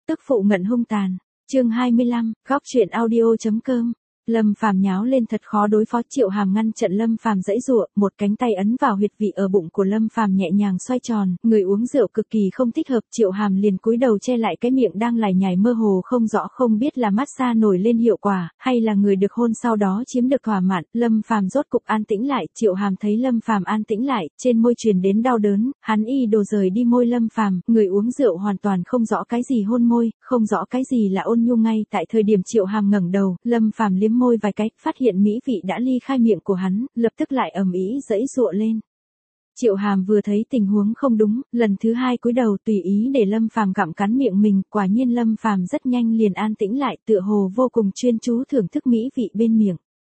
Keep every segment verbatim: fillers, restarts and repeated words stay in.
Tức phụ ngận hung tàn. Chương hai mươi lăm, góc truyện audio.com. Lâm Phàm nháo lên thật khó đối phó, Triệu Hàm ngăn trận Lâm Phàm giãy giụa, một cánh tay ấn vào huyệt vị ở bụng của Lâm Phàm nhẹ nhàng xoay tròn, người uống rượu cực kỳ không thích hợp, Triệu Hàm liền cúi đầu che lại cái miệng đang lải nhải mơ hồ không rõ, không biết là massage nổi lên hiệu quả, hay là người được hôn sau đó chiếm được thỏa mãn. Lâm Phàm rốt cục an tĩnh lại, Triệu Hàm thấy Lâm Phàm an tĩnh lại, trên môi truyền đến đau đớn, hắn y đồ rời đi môi Lâm Phàm, người uống rượu hoàn toàn không rõ cái gì hôn môi, không rõ cái gì là ôn nhu. Ngay tại thời điểm Triệu Hàm ngẩng đầu, Lâm Phàm liếm môi vài cái, phát hiện mỹ vị đã ly khai miệng của hắn, lập tức lại ầm ĩ giãy giụa lên. Triệu Hàm vừa thấy tình huống không đúng, lần thứ hai cúi đầu tùy ý để Lâm Phàm gặm cắn miệng mình, quả nhiên Lâm Phàm rất nhanh liền an tĩnh lại, tựa hồ vô cùng chuyên chú thưởng thức mỹ vị bên miệng.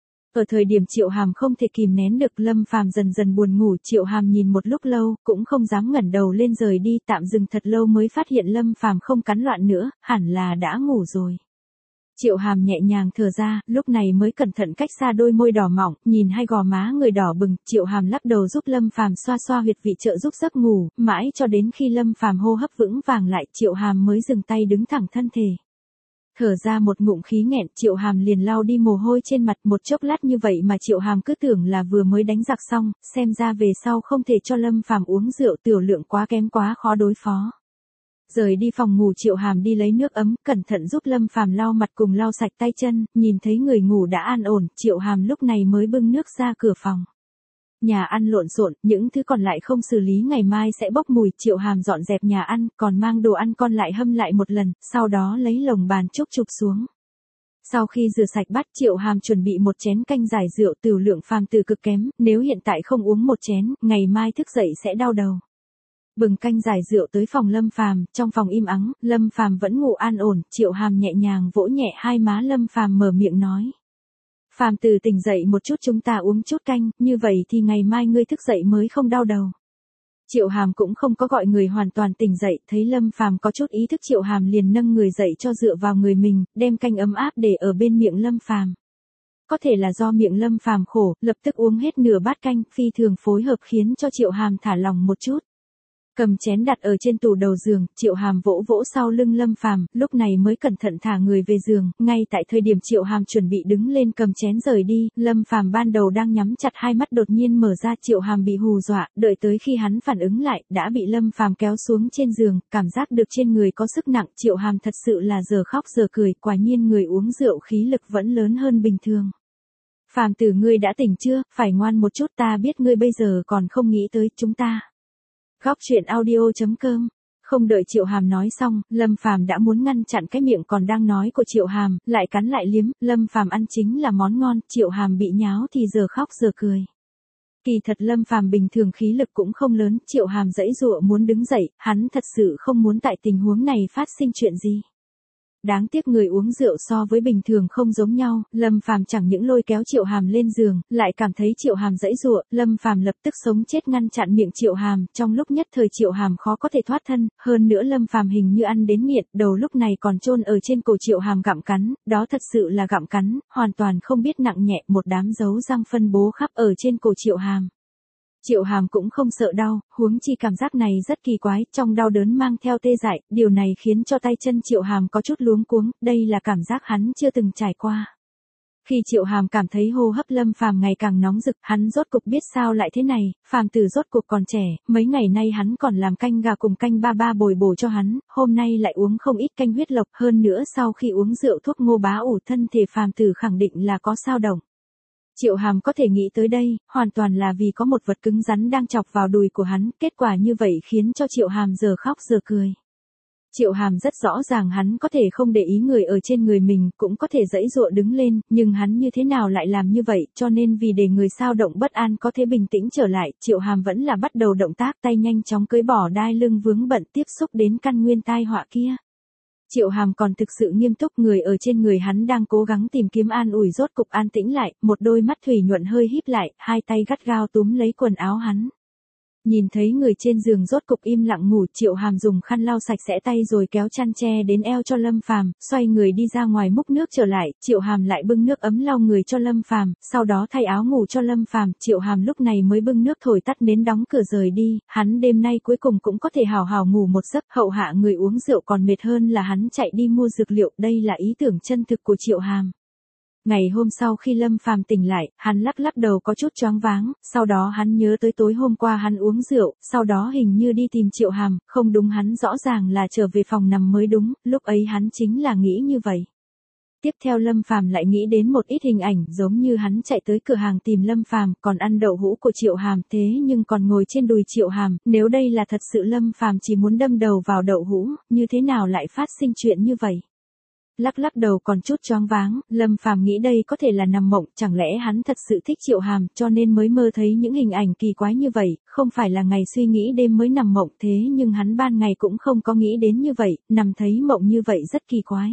Ở thời điểm Triệu Hàm không thể kìm nén được, Lâm Phàm dần dần buồn ngủ, Triệu Hàm nhìn một lúc lâu, cũng không dám ngẩng đầu lên rời đi, tạm dừng thật lâu mới phát hiện Lâm Phàm không cắn loạn nữa, hẳn là đã ngủ rồi. Triệu Hàm nhẹ nhàng thở ra, lúc này mới cẩn thận cách xa đôi môi đỏ mọng, nhìn hai gò má người đỏ bừng, Triệu Hàm lắc đầu giúp Lâm Phàm xoa xoa huyệt vị trợ giúp giấc ngủ, mãi cho đến khi Lâm Phàm hô hấp vững vàng lại, Triệu Hàm mới dừng tay đứng thẳng thân thể. Thở ra một ngụm khí nghẹn, Triệu Hàm liền lau đi mồ hôi trên mặt, một chốc lát như vậy mà Triệu Hàm cứ tưởng là vừa mới đánh giặc xong, xem ra về sau không thể cho Lâm Phàm uống rượu, tiểu lượng quá kém quá khó đối phó. Rời đi phòng ngủ, Triệu Hàm đi lấy nước ấm, cẩn thận giúp Lâm Phàm lau mặt cùng lau sạch tay chân, nhìn thấy người ngủ đã an ổn, Triệu Hàm lúc này mới bưng nước ra cửa phòng. Nhà ăn lộn xộn, những thứ còn lại không xử lý ngày mai sẽ bốc mùi, Triệu Hàm dọn dẹp nhà ăn, còn mang đồ ăn con lại hâm lại một lần, sau đó lấy lồng bàn trúc chụp xuống. Sau khi rửa sạch bát, Triệu Hàm chuẩn bị một chén canh giải rượu, tiểu lượng Phàm Tử cực kém, nếu hiện tại không uống một chén, ngày mai thức dậy sẽ đau đầu. Bừng canh giải rượu tới phòng Lâm Phàm, trong phòng im ắng, Lâm Phàm vẫn ngủ an ổn, Triệu Hàm nhẹ nhàng vỗ nhẹ hai má Lâm Phàm, mở miệng nói: "Phàm Tử tỉnh dậy một chút, chúng ta uống chút canh, như vậy thì ngày mai ngươi thức dậy mới không đau đầu." Triệu Hàm cũng không có gọi người hoàn toàn tỉnh dậy, thấy Lâm Phàm có chút ý thức, Triệu Hàm liền nâng người dậy cho dựa vào người mình, đem canh ấm áp để ở bên miệng Lâm Phàm. Có thể là do miệng Lâm Phàm khổ, lập tức uống hết nửa bát canh, phi thường phối hợp khiến cho Triệu Hàm thả lòng một chút. Cầm chén đặt ở trên tủ đầu giường, Triệu Hàm vỗ vỗ sau lưng Lâm Phàm, lúc này mới cẩn thận thả người về giường, ngay tại thời điểm Triệu Hàm chuẩn bị đứng lên cầm chén rời đi, Lâm Phàm ban đầu đang nhắm chặt hai mắt đột nhiên mở ra, Triệu Hàm bị hù dọa, đợi tới khi hắn phản ứng lại, đã bị Lâm Phàm kéo xuống trên giường, cảm giác được trên người có sức nặng, Triệu Hàm thật sự là giờ khóc giờ cười, quả nhiên người uống rượu khí lực vẫn lớn hơn bình thường. "Phàm Tử, ngươi đã tỉnh chưa, phải ngoan một chút, ta biết ngươi bây giờ còn không nghĩ tới chúng ta." Góc truyện audio.com. Không đợi Triệu Hàm nói xong, Lâm Phàm đã muốn ngăn chặn cái miệng còn đang nói của Triệu Hàm, lại cắn lại liếm, Lâm Phàm ăn chính là món ngon, Triệu Hàm bị nháo thì giờ khóc giờ cười. Kỳ thật Lâm Phàm bình thường khí lực cũng không lớn, Triệu Hàm giãy giụa muốn đứng dậy, hắn thật sự không muốn tại tình huống này phát sinh chuyện gì. Đáng tiếc người uống rượu so với bình thường không giống nhau, Lâm Phàm chẳng những lôi kéo Triệu Hàm lên giường, lại cảm thấy Triệu Hàm giãy giụa, Lâm Phàm lập tức sống chết ngăn chặn miệng Triệu Hàm, trong lúc nhất thời Triệu Hàm khó có thể thoát thân, hơn nữa Lâm Phàm hình như ăn đến nghiện, đầu lúc này còn chôn ở trên cổ Triệu Hàm gặm cắn, đó thật sự là gặm cắn, hoàn toàn không biết nặng nhẹ, một đám dấu răng phân bố khắp ở trên cổ Triệu Hàm. Triệu Hàm cũng không sợ đau, huống chi cảm giác này rất kỳ quái, trong đau đớn mang theo tê dại, điều này khiến cho tay chân Triệu Hàm có chút luống cuống, đây là cảm giác hắn chưa từng trải qua. Khi Triệu Hàm cảm thấy hô hấp Lâm Phàm ngày càng nóng rực, hắn rốt cục biết sao lại thế này, Phàm Tử rốt cục còn trẻ, mấy ngày nay hắn còn làm canh gà cùng canh ba ba bồi bổ cho hắn, hôm nay lại uống không ít canh huyết lộc, hơn nữa sau khi uống rượu thuốc ngô bá ủ thân thể Phàm Tử khẳng định là có sao động. Triệu Hàm có thể nghĩ tới đây, hoàn toàn là vì có một vật cứng rắn đang chọc vào đùi của hắn, kết quả như vậy khiến cho Triệu Hàm giờ khóc giờ cười. Triệu Hàm rất rõ ràng hắn có thể không để ý người ở trên người mình, cũng có thể giãy giụa đứng lên, nhưng hắn như thế nào lại làm như vậy, cho nên vì để người sao động bất an có thể bình tĩnh trở lại, Triệu Hàm vẫn là bắt đầu động tác, tay nhanh chóng cưỡi bỏ đai lưng vướng bận tiếp xúc đến căn nguyên tai họa kia. Triệu Hàm còn thực sự nghiêm túc, người ở trên người hắn đang cố gắng tìm kiếm an ủi rốt cục an tĩnh lại, một đôi mắt thủy nhuận hơi híp lại, hai tay gắt gao túm lấy quần áo hắn. Nhìn thấy người trên giường rốt cục im lặng ngủ, Triệu Hàm dùng khăn lau sạch sẽ tay rồi kéo chăn che đến eo cho Lâm Phàm, xoay người đi ra ngoài múc nước trở lại, Triệu Hàm lại bưng nước ấm lau người cho Lâm Phàm, sau đó thay áo ngủ cho Lâm Phàm, Triệu Hàm lúc này mới bưng nước thổi tắt nến đóng cửa rời đi, hắn đêm nay cuối cùng cũng có thể hào hào ngủ một giấc, hậu hạ người uống rượu còn mệt hơn là hắn chạy đi mua dược liệu, đây là ý tưởng chân thực của Triệu Hàm. Ngày hôm sau khi Lâm Phàm tỉnh lại, hắn lắc lắc đầu có chút choáng váng, sau đó hắn nhớ tới tối hôm qua hắn uống rượu, sau đó hình như đi tìm Triệu Hàm, không đúng, hắn rõ ràng là trở về phòng nằm mới đúng, lúc ấy hắn chính là nghĩ như vậy. Tiếp theo Lâm Phàm lại nghĩ đến một ít hình ảnh giống như hắn chạy tới cửa hàng tìm Lâm Phàm, còn ăn đậu hũ của Triệu Hàm, thế nhưng còn ngồi trên đùi Triệu Hàm, nếu đây là thật sự Lâm Phàm chỉ muốn đâm đầu vào đậu hũ, như thế nào lại phát sinh chuyện như vậy? Lắc lắc đầu còn chút choáng váng, Lâm Phàm nghĩ đây có thể là nằm mộng, chẳng lẽ hắn thật sự thích Triệu Hàm, cho nên mới mơ thấy những hình ảnh kỳ quái như vậy, không phải là ngày suy nghĩ đêm mới nằm mộng, thế nhưng hắn ban ngày cũng không có nghĩ đến như vậy, nằm thấy mộng như vậy rất kỳ quái.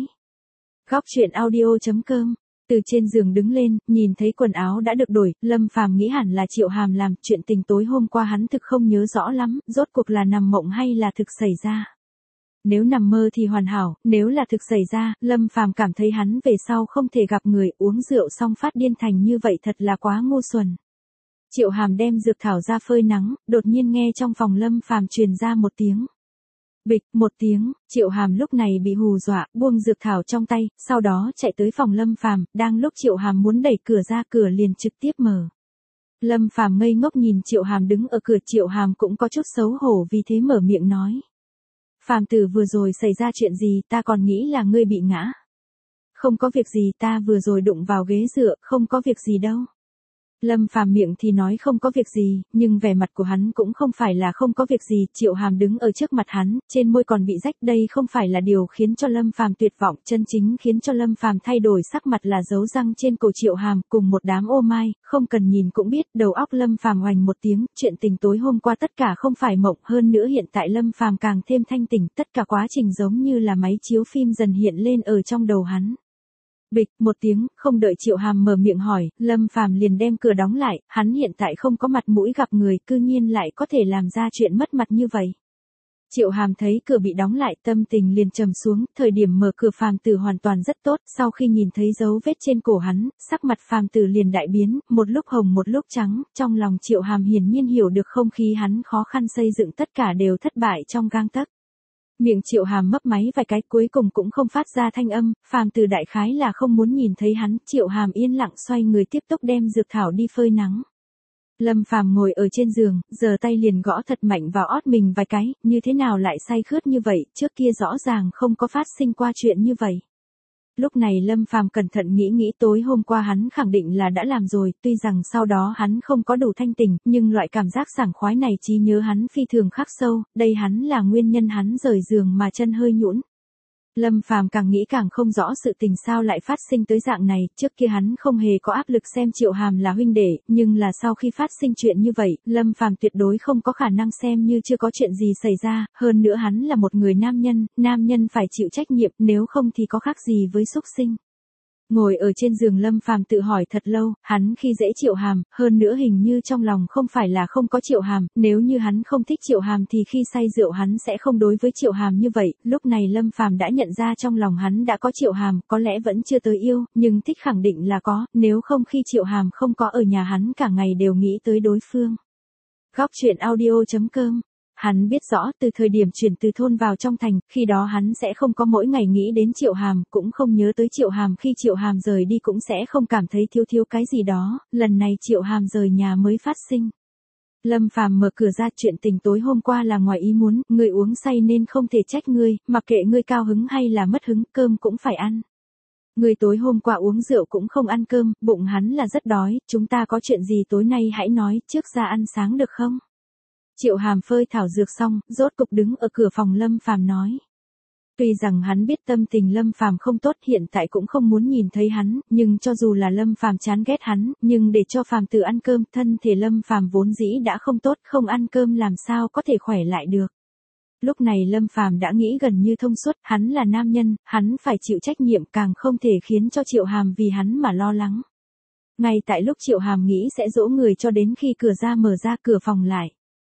Góc truyện audio chấm com. Từ trên giường đứng lên, nhìn thấy quần áo đã được đổi, Lâm Phàm nghĩ hẳn là Triệu Hàm làm, chuyện tình tối hôm qua hắn thực không nhớ rõ lắm, rốt cuộc là nằm mộng hay là thực xảy ra. Nếu nằm mơ thì hoàn hảo, nếu là thực xảy ra, Lâm Phàm cảm thấy hắn về sau không thể gặp người, uống rượu xong phát điên thành như vậy thật là quá ngu xuẩn. Triệu Hàm đem dược thảo ra phơi nắng, đột nhiên nghe trong phòng Lâm Phàm truyền ra một tiếng. Bịch, một tiếng, Triệu Hàm lúc này bị hù dọa, buông dược thảo trong tay, sau đó chạy tới phòng Lâm Phàm, đang lúc Triệu Hàm muốn đẩy cửa ra, cửa liền trực tiếp mở. Lâm Phàm ngây ngốc nhìn Triệu Hàm đứng ở cửa, Triệu Hàm cũng có chút xấu hổ vì thế mở miệng nói. Phàm tử vừa rồi xảy ra chuyện gì, ta còn nghĩ là ngươi bị ngã. Không có việc gì, ta vừa rồi đụng vào ghế dựa, không có việc gì đâu. Lâm Phàm miệng thì nói không có việc gì, nhưng vẻ mặt của hắn cũng không phải là không có việc gì, Triệu Hàm đứng ở trước mặt hắn, trên môi còn bị rách, đây không phải là điều khiến cho Lâm Phàm tuyệt vọng, chân chính khiến cho Lâm Phàm thay đổi sắc mặt là dấu răng trên cổ Triệu Hàm, cùng một đám ô mai, không cần nhìn cũng biết, đầu óc Lâm Phàm oành một tiếng, chuyện tình tối hôm qua tất cả không phải mộng, hơn nữa hiện tại Lâm Phàm càng thêm thanh tỉnh, tất cả quá trình giống như là máy chiếu phim dần hiện lên ở trong đầu hắn. Bịch, một tiếng, không đợi Triệu Hàm mở miệng hỏi, Lâm Phàm liền đem cửa đóng lại, hắn hiện tại không có mặt mũi gặp người, cư nhiên lại có thể làm ra chuyện mất mặt như vậy. Triệu Hàm thấy cửa bị đóng lại, tâm tình liền trầm xuống, thời điểm mở cửa Phàm Tử hoàn toàn rất tốt, sau khi nhìn thấy dấu vết trên cổ hắn, sắc mặt Phàm Tử liền đại biến, một lúc hồng một lúc trắng, trong lòng Triệu Hàm hiển nhiên hiểu được không khí hắn khó khăn xây dựng tất cả đều thất bại trong gang tấc. Miệng Triệu Hàm mấp máy vài cái cuối cùng cũng không phát ra thanh âm, Phàm Tử đại khái là không muốn nhìn thấy hắn, Triệu Hàm yên lặng xoay người tiếp tục đem dược thảo đi phơi nắng. Lâm Phàm ngồi ở trên giường, giơ tay liền gõ thật mạnh vào ót mình vài cái, như thế nào lại say khướt như vậy, trước kia rõ ràng không có phát sinh qua chuyện như vậy. Lúc này Lâm Phàm cẩn thận nghĩ nghĩ tối hôm qua hắn khẳng định là đã làm rồi, tuy rằng sau đó hắn không có đủ thanh tỉnh, nhưng loại cảm giác sảng khoái này trí nhớ hắn phi thường khắc sâu, đây hắn là nguyên nhân hắn rời giường mà chân hơi nhũn. Lâm Phàm càng nghĩ càng không rõ sự tình sao lại phát sinh tới dạng này, trước kia hắn không hề có áp lực xem Triệu Hàm là huynh đệ, nhưng là sau khi phát sinh chuyện như vậy, Lâm Phàm tuyệt đối không có khả năng xem như chưa có chuyện gì xảy ra, hơn nữa hắn là một người nam nhân, nam nhân phải chịu trách nhiệm, nếu không thì có khác gì với súc sinh. Ngồi ở trên giường Lâm Phàm tự hỏi thật lâu, hắn khi dễ Triệu Hàm, hơn nữa hình như trong lòng không phải là không có Triệu Hàm, nếu như hắn không thích Triệu Hàm thì khi say rượu hắn sẽ không đối với Triệu Hàm như vậy, lúc này Lâm Phàm đã nhận ra trong lòng hắn đã có Triệu Hàm, có lẽ vẫn chưa tới yêu, nhưng thích khẳng định là có, nếu không khi Triệu Hàm không có ở nhà hắn cả ngày đều nghĩ tới đối phương. Góc truyện audio chấm com. Hắn biết rõ từ thời điểm chuyển từ thôn vào trong thành, khi đó hắn sẽ không có mỗi ngày nghĩ đến Triệu Hàm, cũng không nhớ tới Triệu Hàm, khi Triệu Hàm rời đi cũng sẽ không cảm thấy thiếu thiếu cái gì đó, lần này Triệu Hàm rời nhà mới phát sinh. Lâm Phàm mở cửa ra, chuyện tình tối hôm qua là ngoài ý muốn, ngươi uống say nên không thể trách ngươi, mặc kệ ngươi cao hứng hay là mất hứng, cơm cũng phải ăn. Ngươi tối hôm qua uống rượu cũng không ăn cơm, bụng hắn là rất đói, chúng ta có chuyện gì tối nay hãy nói, trước ra ăn sáng được không? Triệu Hàm phơi thảo dược xong, rốt cục đứng ở cửa phòng Lâm Phàm nói. Tuy rằng hắn biết tâm tình Lâm Phàm không tốt, hiện tại cũng không muốn nhìn thấy hắn, nhưng cho dù là Lâm Phàm chán ghét hắn, nhưng để cho Phàm Tử ăn cơm, thân thể Lâm Phàm vốn dĩ đã không tốt, không ăn cơm làm sao có thể khỏe lại được. Lúc này Lâm Phàm đã nghĩ gần như thông suốt, hắn là nam nhân, hắn phải chịu trách nhiệm, càng không thể khiến cho Triệu Hàm vì hắn mà lo lắng. Ngay tại lúc Triệu Hàm nghĩ sẽ dỗ người cho đến khi cửa ra mở ra, cửa phòng lại.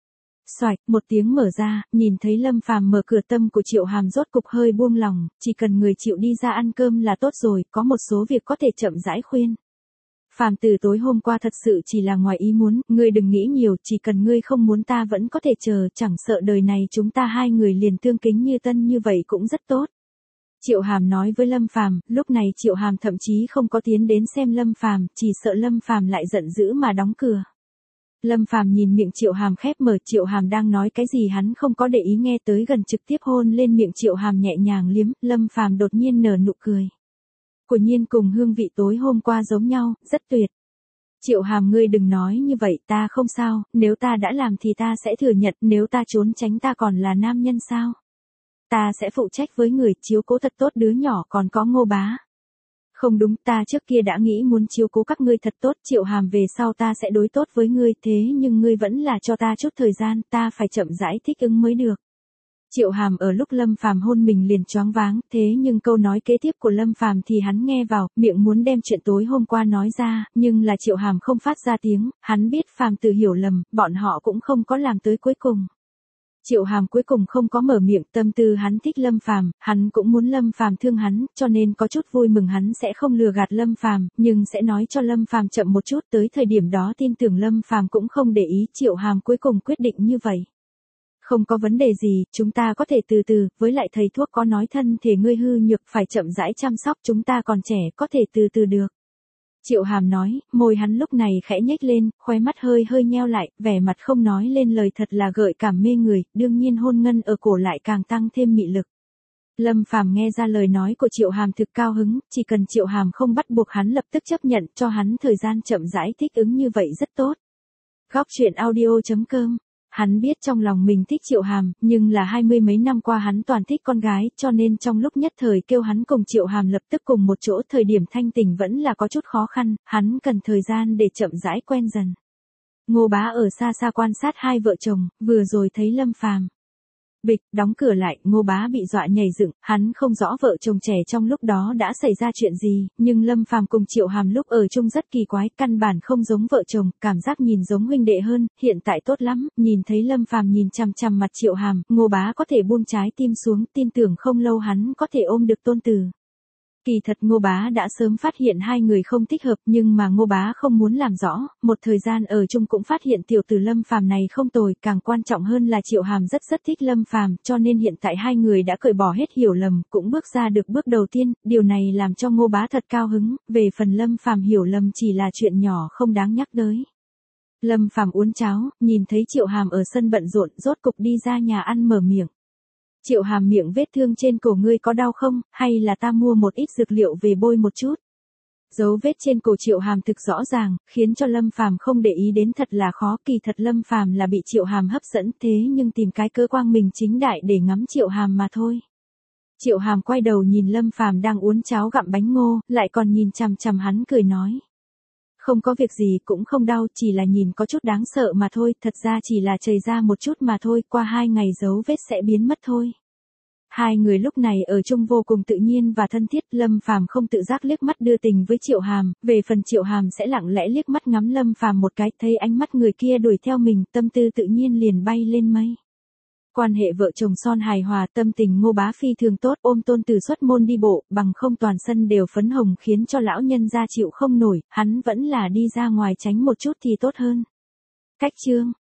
Xoạch, một tiếng mở ra, nhìn thấy Lâm Phàm mở cửa, tâm của Triệu Hàm rốt cục hơi buông lòng, chỉ cần người chịu đi ra ăn cơm là tốt rồi, có một số việc có thể chậm rãi khuyên. Phàm từ tối hôm qua thật sự chỉ là ngoài ý muốn, ngươi đừng nghĩ nhiều, chỉ cần ngươi không muốn ta vẫn có thể chờ, chẳng sợ đời này chúng ta hai người liền tương kính như tân như vậy cũng rất tốt. Triệu Hàm nói với Lâm Phàm, lúc này Triệu Hàm thậm chí không có tiến đến xem Lâm Phàm, chỉ sợ Lâm Phàm lại giận dữ mà đóng cửa. Lâm Phàm nhìn miệng Triệu Hàm khép mở, Triệu Hàm đang nói cái gì hắn không có để ý, nghe tới gần trực tiếp hôn lên miệng Triệu Hàm nhẹ nhàng liếm, Lâm Phàm đột nhiên nở nụ cười. Quả nhiên cùng hương vị tối hôm qua giống nhau, rất tuyệt. Triệu Hàm ngươi đừng nói như vậy, ta không sao, nếu ta đã làm thì ta sẽ thừa nhận, nếu ta trốn tránh ta còn là nam nhân sao? Ta sẽ phụ trách với người, chiếu cố thật tốt đứa nhỏ, còn có Ngô Bá. Không đúng, ta trước kia đã nghĩ muốn chiếu cố các ngươi thật tốt, Triệu Hàm về sau ta sẽ đối tốt với ngươi, thế nhưng ngươi vẫn là cho ta chút thời gian, ta phải chậm rãi thích ứng mới được. Triệu Hàm ở lúc Lâm Phàm hôn mình liền choáng váng, thế nhưng câu nói kế tiếp của Lâm Phàm thì hắn nghe vào, miệng muốn đem chuyện tối hôm qua nói ra, nhưng là Triệu Hàm không phát ra tiếng, hắn biết Phàm Tử hiểu lầm, bọn họ cũng không có làm tới cuối cùng. Triệu Hàm cuối cùng không có mở miệng, tâm tư hắn thích Lâm Phàm, hắn cũng muốn Lâm Phàm thương hắn, cho nên có chút vui mừng hắn sẽ không lừa gạt Lâm Phàm, nhưng sẽ nói cho Lâm Phàm chậm một chút, tới thời điểm đó tin tưởng Lâm Phàm cũng không để ý, Triệu Hàm cuối cùng quyết định như vậy. Không có vấn đề gì, chúng ta có thể từ từ, với lại thầy thuốc có nói thân thể ngươi hư nhược phải chậm rãi chăm sóc, chúng ta còn trẻ, có thể từ từ được. Triệu Hàm nói, môi hắn lúc này khẽ nhếch lên, khóe mắt hơi hơi nheo lại, vẻ mặt không nói lên lời, thật là gợi cảm mê người, đương nhiên hôn ngân ở cổ lại càng tăng thêm mị lực. Lâm Phàm nghe ra lời nói của Triệu Hàm thực cao hứng, chỉ cần Triệu Hàm không bắt buộc hắn lập tức chấp nhận, cho hắn thời gian chậm rãi thích ứng như vậy rất tốt. Góc truyện audio chấm com. Hắn biết trong lòng mình thích Triệu Hàm, nhưng là hai mươi mấy năm qua hắn toàn thích con gái, cho nên trong lúc nhất thời kêu hắn cùng Triệu Hàm lập tức cùng một chỗ, thời điểm thanh tình vẫn là có chút khó khăn, hắn cần thời gian để chậm rãi quen dần. Ngô Bá ở xa xa quan sát hai vợ chồng, vừa rồi thấy Lâm Phàm. Bịch, đóng cửa lại, Ngô Bá bị dọa nhảy dựng, hắn không rõ vợ chồng trẻ trong lúc đó đã xảy ra chuyện gì, nhưng Lâm Phàm cùng Triệu Hàm lúc ở chung rất kỳ quái, căn bản không giống vợ chồng, cảm giác nhìn giống huynh đệ hơn, hiện tại tốt lắm, nhìn thấy Lâm Phàm nhìn chằm chằm mặt Triệu Hàm, Ngô Bá có thể buông trái tim xuống, tin tưởng không lâu hắn có thể ôm được tôn tử. Kỳ thật Ngô Bá đã sớm phát hiện hai người không thích hợp, nhưng mà Ngô Bá không muốn làm rõ, một thời gian ở chung cũng phát hiện tiểu tử Lâm Phàm này không tồi, càng quan trọng hơn là Triệu Hàm rất rất thích Lâm Phàm, cho nên hiện tại hai người đã cởi bỏ hết hiểu lầm, cũng bước ra được bước đầu tiên, điều này làm cho Ngô Bá thật cao hứng, về phần Lâm Phàm hiểu lầm chỉ là chuyện nhỏ không đáng nhắc tới. Lâm Phàm uống cháo, nhìn thấy Triệu Hàm ở sân bận rộn, rốt cục đi ra nhà ăn mở miệng. Triệu Hàm miệng vết thương trên cổ ngươi có đau không, hay là ta mua một ít dược liệu về bôi một chút. Dấu vết trên cổ Triệu Hàm thực rõ ràng, khiến cho Lâm Phàm không để ý đến thật là khó, kỳ thật Lâm Phàm là bị Triệu Hàm hấp dẫn, thế nhưng tìm cái cớ quang minh chính đại để ngắm Triệu Hàm mà thôi. Triệu Hàm quay đầu nhìn Lâm Phàm đang uốn cháo gặm bánh ngô, lại còn nhìn chằm chằm hắn cười nói. Không có việc gì, cũng không đau, chỉ là nhìn có chút đáng sợ mà thôi, thật ra chỉ là chảy ra một chút mà thôi, qua hai ngày dấu vết sẽ biến mất thôi. Hai người lúc này ở chung vô cùng tự nhiên và thân thiết, Lâm Phàm không tự giác liếc mắt đưa tình với Triệu Hàm, về phần Triệu Hàm sẽ lặng lẽ liếc mắt ngắm Lâm Phàm một cái, thấy ánh mắt người kia đuổi theo mình, tâm tư tự nhiên liền bay lên mây. Quan hệ vợ chồng son hài hòa, tâm tình Ngô Bá phi thường tốt, ôm tôn tử xuất môn đi bộ, bằng không toàn sân đều phấn hồng khiến cho lão nhân gia chịu không nổi, hắn vẫn là đi ra ngoài tránh một chút thì tốt hơn. Cách chương